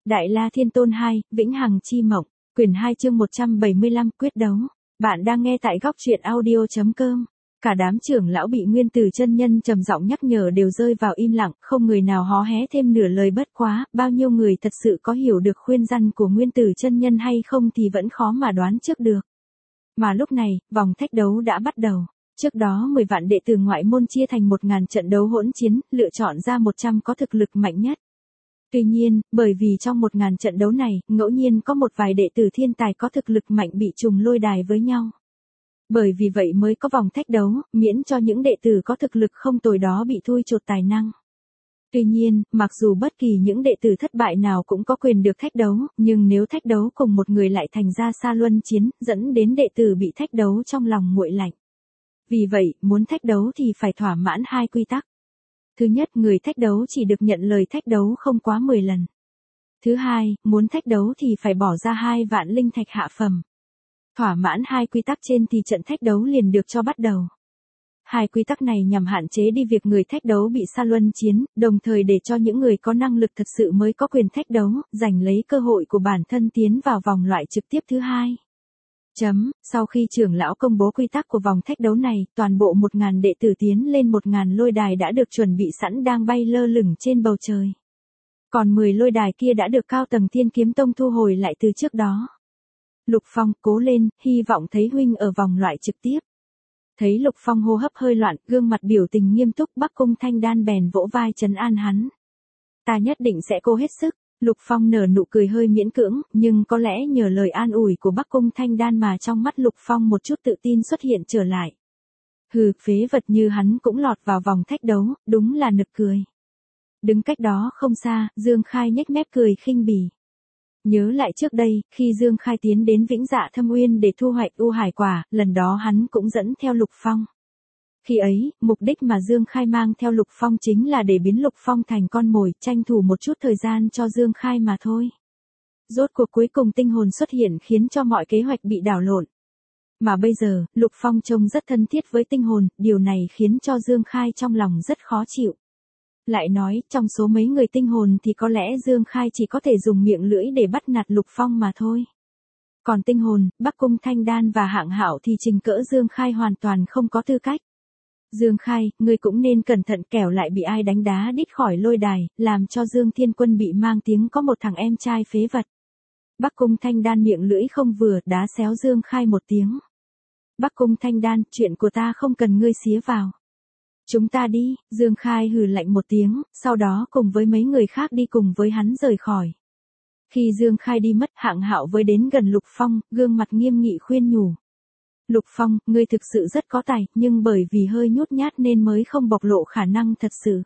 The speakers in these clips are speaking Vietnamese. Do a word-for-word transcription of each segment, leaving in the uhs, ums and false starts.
Đại La Thiên Tôn hai, Vĩnh Hằng Chi Mộng, quyển hai chương một trăm bảy mươi lăm, quyết đấu. Bạn đang nghe tại góc truyện audio chấm com. Cả đám trưởng lão bị Nguyên Tử chân nhân trầm giọng nhắc nhở đều rơi vào im lặng, không người nào hó hé thêm nửa lời. Bất quá, bao nhiêu người thật sự có hiểu được khuyên răn của Nguyên Tử chân nhân hay không thì vẫn khó mà đoán trước được. Mà lúc này, vòng thách đấu đã bắt đầu. Trước đó mười vạn đệ tử ngoại môn chia thành một nghìn trận đấu hỗn chiến, lựa chọn ra một trăm có thực lực mạnh nhất. Tuy nhiên, bởi vì trong một nghìn trận đấu này, ngẫu nhiên có một vài đệ tử thiên tài có thực lực mạnh bị trùng lôi đài với nhau. Bởi vì vậy mới có vòng thách đấu, miễn cho những đệ tử có thực lực không tồi đó bị thui chột tài năng. Tuy nhiên, mặc dù bất kỳ những đệ tử thất bại nào cũng có quyền được thách đấu, nhưng nếu thách đấu cùng một người lại thành ra xa luân chiến, dẫn đến đệ tử bị thách đấu trong lòng nguội lạnh. Vì vậy, muốn thách đấu thì phải thỏa mãn hai quy tắc. Thứ nhất, người thách đấu chỉ được nhận lời thách đấu không quá mười lần. Thứ hai, muốn thách đấu thì phải bỏ ra hai vạn linh thạch hạ phẩm. Thỏa mãn hai quy tắc trên thì trận thách đấu liền được cho bắt đầu. Hai quy tắc này nhằm hạn chế đi việc người thách đấu bị sa luân chiến, đồng thời để cho những người có năng lực thật sự mới có quyền thách đấu, giành lấy cơ hội của bản thân tiến vào vòng loại trực tiếp thứ hai. Chấm, sau khi trưởng lão công bố quy tắc của vòng thách đấu này, toàn bộ một nghìn đệ tử tiến lên một nghìn lôi đài đã được chuẩn bị sẵn đang bay lơ lửng trên bầu trời. Còn mười lôi đài kia đã được cao tầng Thiên Kiếm Tông thu hồi lại từ trước đó. Lục Phong, cố lên, hy vọng thấy huynh ở vòng loại trực tiếp. Thấy Lục Phong hô hấp hơi loạn, gương mặt biểu tình nghiêm túc, Bắc Cung Thanh Đan bèn vỗ vai trấn an hắn. Ta nhất định sẽ cố hết sức. Lục Phong nở nụ cười hơi miễn cưỡng, nhưng có lẽ nhờ lời an ủi của Bắc Cung Thanh Đan mà trong mắt Lục Phong một chút tự tin xuất hiện trở lại. Hừ, phế vật như hắn cũng lọt vào vòng thách đấu, đúng là nực cười. Đứng cách đó không xa, Dương Khai nhếch mép cười khinh bỉ. Nhớ lại trước đây, khi Dương Khai tiến đến Vĩnh Dạ Thâm Uyên để thu hoạch U Hải Quả, lần đó hắn cũng dẫn theo Lục Phong. Khi ấy, mục đích mà Dương Khai mang theo Lục Phong chính là để biến Lục Phong thành con mồi, tranh thủ một chút thời gian cho Dương Khai mà thôi. Rốt cuộc cuối cùng tinh hồn xuất hiện khiến cho mọi kế hoạch bị đảo lộn. Mà bây giờ, Lục Phong trông rất thân thiết với tinh hồn, điều này khiến cho Dương Khai trong lòng rất khó chịu. Lại nói, trong số mấy người tinh hồn thì có lẽ Dương Khai chỉ có thể dùng miệng lưỡi để bắt nạt Lục Phong mà thôi. Còn tinh hồn, Bắc Cung Thanh Đan và Hạng Hạo thì trình cỡ Dương Khai hoàn toàn không có tư cách. Dương Khai, ngươi cũng nên cẩn thận kẻo lại bị ai đánh đá đít khỏi lôi đài, làm cho Dương Thiên Quân bị mang tiếng có một thằng em trai phế vật. Bắc Cung Thanh Đan miệng lưỡi không vừa, đá xéo Dương Khai một tiếng. Bắc Cung Thanh Đan, chuyện của ta không cần ngươi xía vào. Chúng ta đi, Dương Khai hừ lạnh một tiếng, sau đó cùng với mấy người khác đi cùng với hắn rời khỏi. Khi Dương Khai đi mất, Hạng Hạo với đến gần Lục Phong, gương mặt nghiêm nghị khuyên nhủ. Lục Phong, ngươi thực sự rất có tài, nhưng bởi vì hơi nhút nhát nên mới không bộc lộ khả năng thật sự.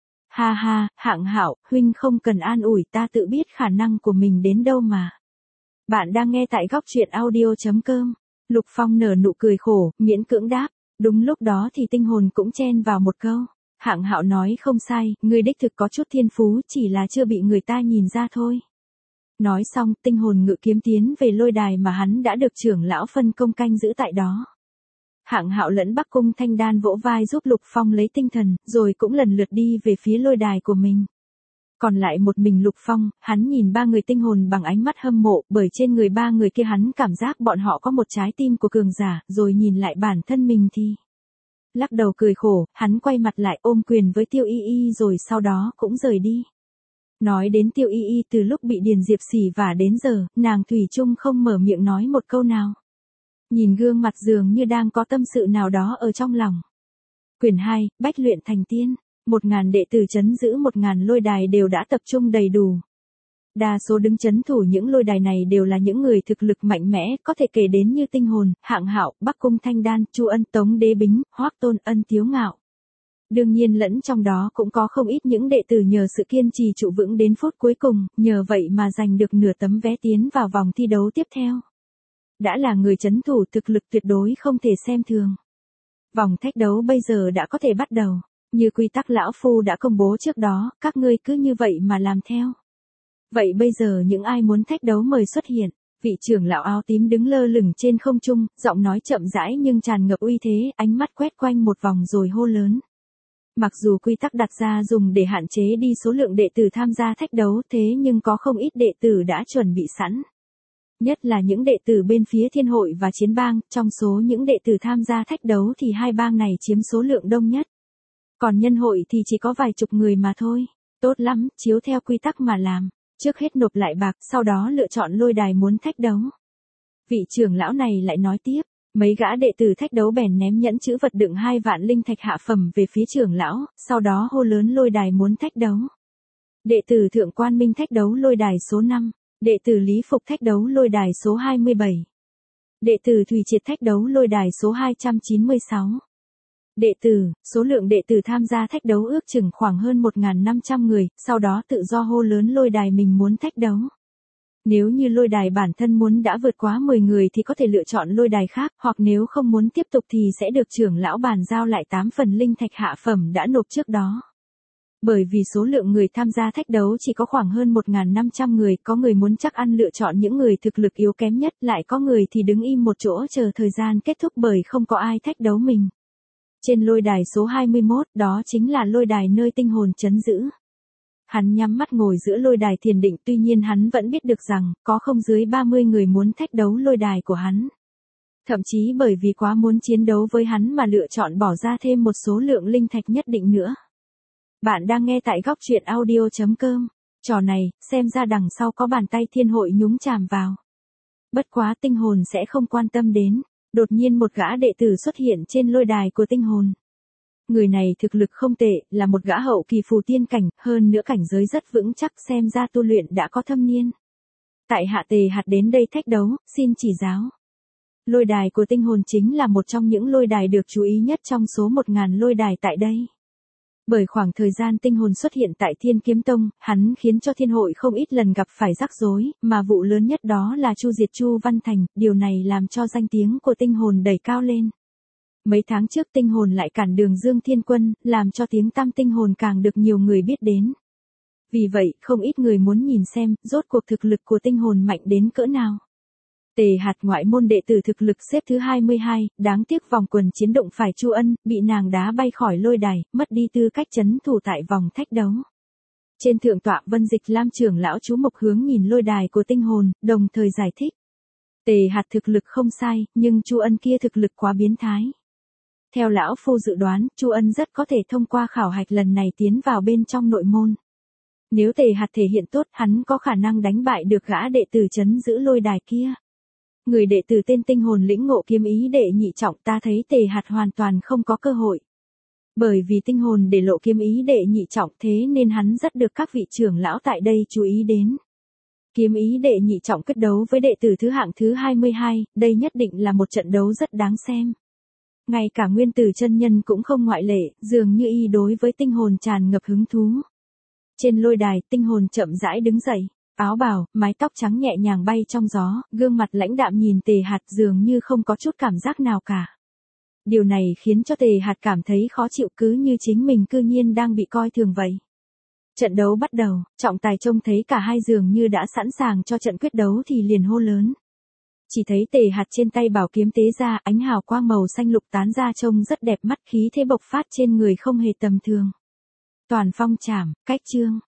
Ha ha, Hạng Hạo, huynh không cần an ủi, ta tự biết khả năng của mình đến đâu mà. Bạn đang nghe tại góc truyện audio chấm com. Lục Phong nở nụ cười khổ, miễn cưỡng đáp. Đúng lúc đó thì tinh hồn cũng chen vào một câu. Hạng Hạo nói không sai, ngươi đích thực có chút thiên phú, chỉ là chưa bị người ta nhìn ra thôi. Nói xong, tinh hồn ngự kiếm tiến về lôi đài mà hắn đã được trưởng lão phân công canh giữ tại đó. Hạng Hạo lẫn Bắc Cung Thanh Đan vỗ vai giúp Lục Phong lấy tinh thần, rồi cũng lần lượt đi về phía lôi đài của mình. Còn lại một mình Lục Phong, hắn nhìn ba người tinh hồn bằng ánh mắt hâm mộ, bởi trên người ba người kia hắn cảm giác bọn họ có một trái tim của cường giả, rồi nhìn lại bản thân mình thì... Lắc đầu cười khổ, hắn quay mặt lại ôm quyền với Tiêu Y Y rồi sau đó cũng rời đi. Nói đến Tiêu Y Y từ lúc bị Điền Diệp xỉ vả đến giờ, nàng thủy chung không mở miệng nói một câu nào. Nhìn gương mặt dường như đang có tâm sự nào đó ở trong lòng. Quyển hai, Bách luyện thành tiên. Một ngàn đệ tử trấn giữ một ngàn lôi đài đều đã tập trung đầy đủ. Đa số đứng trấn thủ những lôi đài này đều là những người thực lực mạnh mẽ, có thể kể đến như Tinh Hồn, Hạng Hạo, Bắc Cung Thanh Đan, Chu Ân, Tống Đế Bính, Hoắc Tôn Ân, Tiếu Ngạo. Đương nhiên lẫn trong đó cũng có không ít những đệ tử nhờ sự kiên trì trụ vững đến phút cuối cùng, nhờ vậy mà giành được nửa tấm vé tiến vào vòng thi đấu tiếp theo. Đã là người trấn thủ thực lực tuyệt đối không thể xem thường. Vòng thách đấu bây giờ đã có thể bắt đầu. Như quy tắc lão phu đã công bố trước đó, các ngươi cứ như vậy mà làm theo. Vậy bây giờ những ai muốn thách đấu mời xuất hiện. Vị trưởng lão áo tím đứng lơ lửng trên không trung, giọng nói chậm rãi nhưng tràn ngập uy thế, ánh mắt quét quanh một vòng rồi hô lớn. Mặc dù quy tắc đặt ra dùng để hạn chế đi số lượng đệ tử tham gia thách đấu, thế nhưng có không ít đệ tử đã chuẩn bị sẵn. Nhất là những đệ tử bên phía Thiên Hội và Chiến Bang, trong số những đệ tử tham gia thách đấu thì hai bang này chiếm số lượng đông nhất. Còn Nhân Hội thì chỉ có vài chục người mà thôi. Tốt lắm, chiếu theo quy tắc mà làm. Trước hết nộp lại bạc, sau đó lựa chọn lôi đài muốn thách đấu. Vị trưởng lão này lại nói tiếp. Mấy gã đệ tử thách đấu bèn ném nhẫn chữ vật đựng hai vạn linh thạch hạ phẩm về phía trưởng lão, sau đó hô lớn lôi đài muốn thách đấu. Đệ tử Thượng Quan Minh thách đấu lôi đài số năm. Đệ tử Lý Phục thách đấu lôi đài số hai mươi bảy. Đệ tử Thùy Triệt thách đấu lôi đài số hai trăm chín mươi sáu. Đệ tử, số lượng đệ tử tham gia thách đấu ước chừng khoảng hơn một nghìn năm trăm người, sau đó tự do hô lớn lôi đài mình muốn thách đấu. Nếu như lôi đài bản thân muốn đã vượt quá mười người thì có thể lựa chọn lôi đài khác, hoặc nếu không muốn tiếp tục thì sẽ được trưởng lão bàn giao lại tám phần linh thạch hạ phẩm đã nộp trước đó. Bởi vì số lượng người tham gia thách đấu chỉ có khoảng hơn một nghìn năm trăm người, có người muốn chắc ăn lựa chọn những người thực lực yếu kém nhất, lại có người thì đứng im một chỗ chờ thời gian kết thúc bởi không có ai thách đấu mình. Trên lôi đài số hai mươi mốt, đó chính là lôi đài nơi tinh hồn trấn giữ. Hắn nhắm mắt ngồi giữa lôi đài thiền định, tuy nhiên hắn vẫn biết được rằng, có không dưới ba mươi người muốn thách đấu lôi đài của hắn. Thậm chí bởi vì quá muốn chiến đấu với hắn mà lựa chọn bỏ ra thêm một số lượng linh thạch nhất định nữa. Bạn đang nghe tại góc truyện audio chấm com. Trò này, xem ra đằng sau có bàn tay Thiên Hội nhúng chàm vào. Bất quá tinh hồn sẽ không quan tâm đến. Đột nhiên một gã đệ tử xuất hiện trên lôi đài của tinh hồn. Người này thực lực không tệ, là một gã hậu kỳ phù tiên cảnh, hơn nữa cảnh giới rất vững chắc, xem ra tu luyện đã có thâm niên. Tại hạ Tề Hạt đến đây thách đấu, xin chỉ giáo. Lôi đài của tinh hồn chính là một trong những lôi đài được chú ý nhất trong số một nghìn lôi đài tại đây. Bởi khoảng thời gian tinh hồn xuất hiện tại Thiên Kiếm Tông, hắn khiến cho Thiên Hội không ít lần gặp phải rắc rối, mà vụ lớn nhất đó là chu diệt Chu Văn Thành, điều này làm cho danh tiếng của tinh hồn đẩy cao lên. Mấy tháng trước tinh hồn lại cản đường Dương Thiên Quân, làm cho tiếng tăm tinh hồn càng được nhiều người biết đến. Vì vậy, không ít người muốn nhìn xem, rốt cuộc thực lực của tinh hồn mạnh đến cỡ nào. Tề Hạt ngoại môn đệ tử thực lực xếp thứ hai mươi hai, đáng tiếc vòng quần chiến động phải Chu Ân, bị nàng đá bay khỏi lôi đài, mất đi tư cách trấn thủ tại vòng thách đấu. Trên thượng tọa Vân Dịch Lam trưởng lão chú mục hướng nhìn lôi đài của tinh hồn, đồng thời giải thích. Tề Hạt thực lực không sai, nhưng Chu Ân kia thực lực quá biến thái. Theo lão phu dự đoán, Chu Ân rất có thể thông qua khảo hạch lần này tiến vào bên trong nội môn. Nếu Tề Hạt thể hiện tốt, hắn có khả năng đánh bại được gã đệ tử trấn giữ lôi đài kia. Người đệ tử tên tinh hồn lĩnh ngộ kiếm ý đệ nhị trọng, ta thấy Tề Hạt hoàn toàn không có cơ hội. Bởi vì tinh hồn để lộ kiếm ý đệ nhị trọng, thế nên hắn rất được các vị trưởng lão tại đây chú ý đến. Kiếm ý đệ nhị trọng kết đấu với đệ tử thứ hạng thứ hai mươi hai, đây nhất định là một trận đấu rất đáng xem. Ngay cả Nguyên Tử chân nhân cũng không ngoại lệ, dường như y đối với tinh hồn tràn ngập hứng thú. Trên lôi đài, tinh hồn chậm rãi đứng dậy, áo bào, mái tóc trắng nhẹ nhàng bay trong gió, gương mặt lãnh đạm nhìn Tề Hạt dường như không có chút cảm giác nào cả. Điều này khiến cho Tề Hạt cảm thấy khó chịu, cứ như chính mình cư nhiên đang bị coi thường vậy. Trận đấu bắt đầu, trọng tài trông thấy cả hai dường như đã sẵn sàng cho trận quyết đấu thì liền hô lớn. Chỉ thấy Tề Hạt trên tay bảo kiếm tế ra, ánh hào quang màu xanh lục tán ra trông rất đẹp mắt, khí thế bộc phát trên người không hề tầm thường. Toàn phong chảm, cách chương,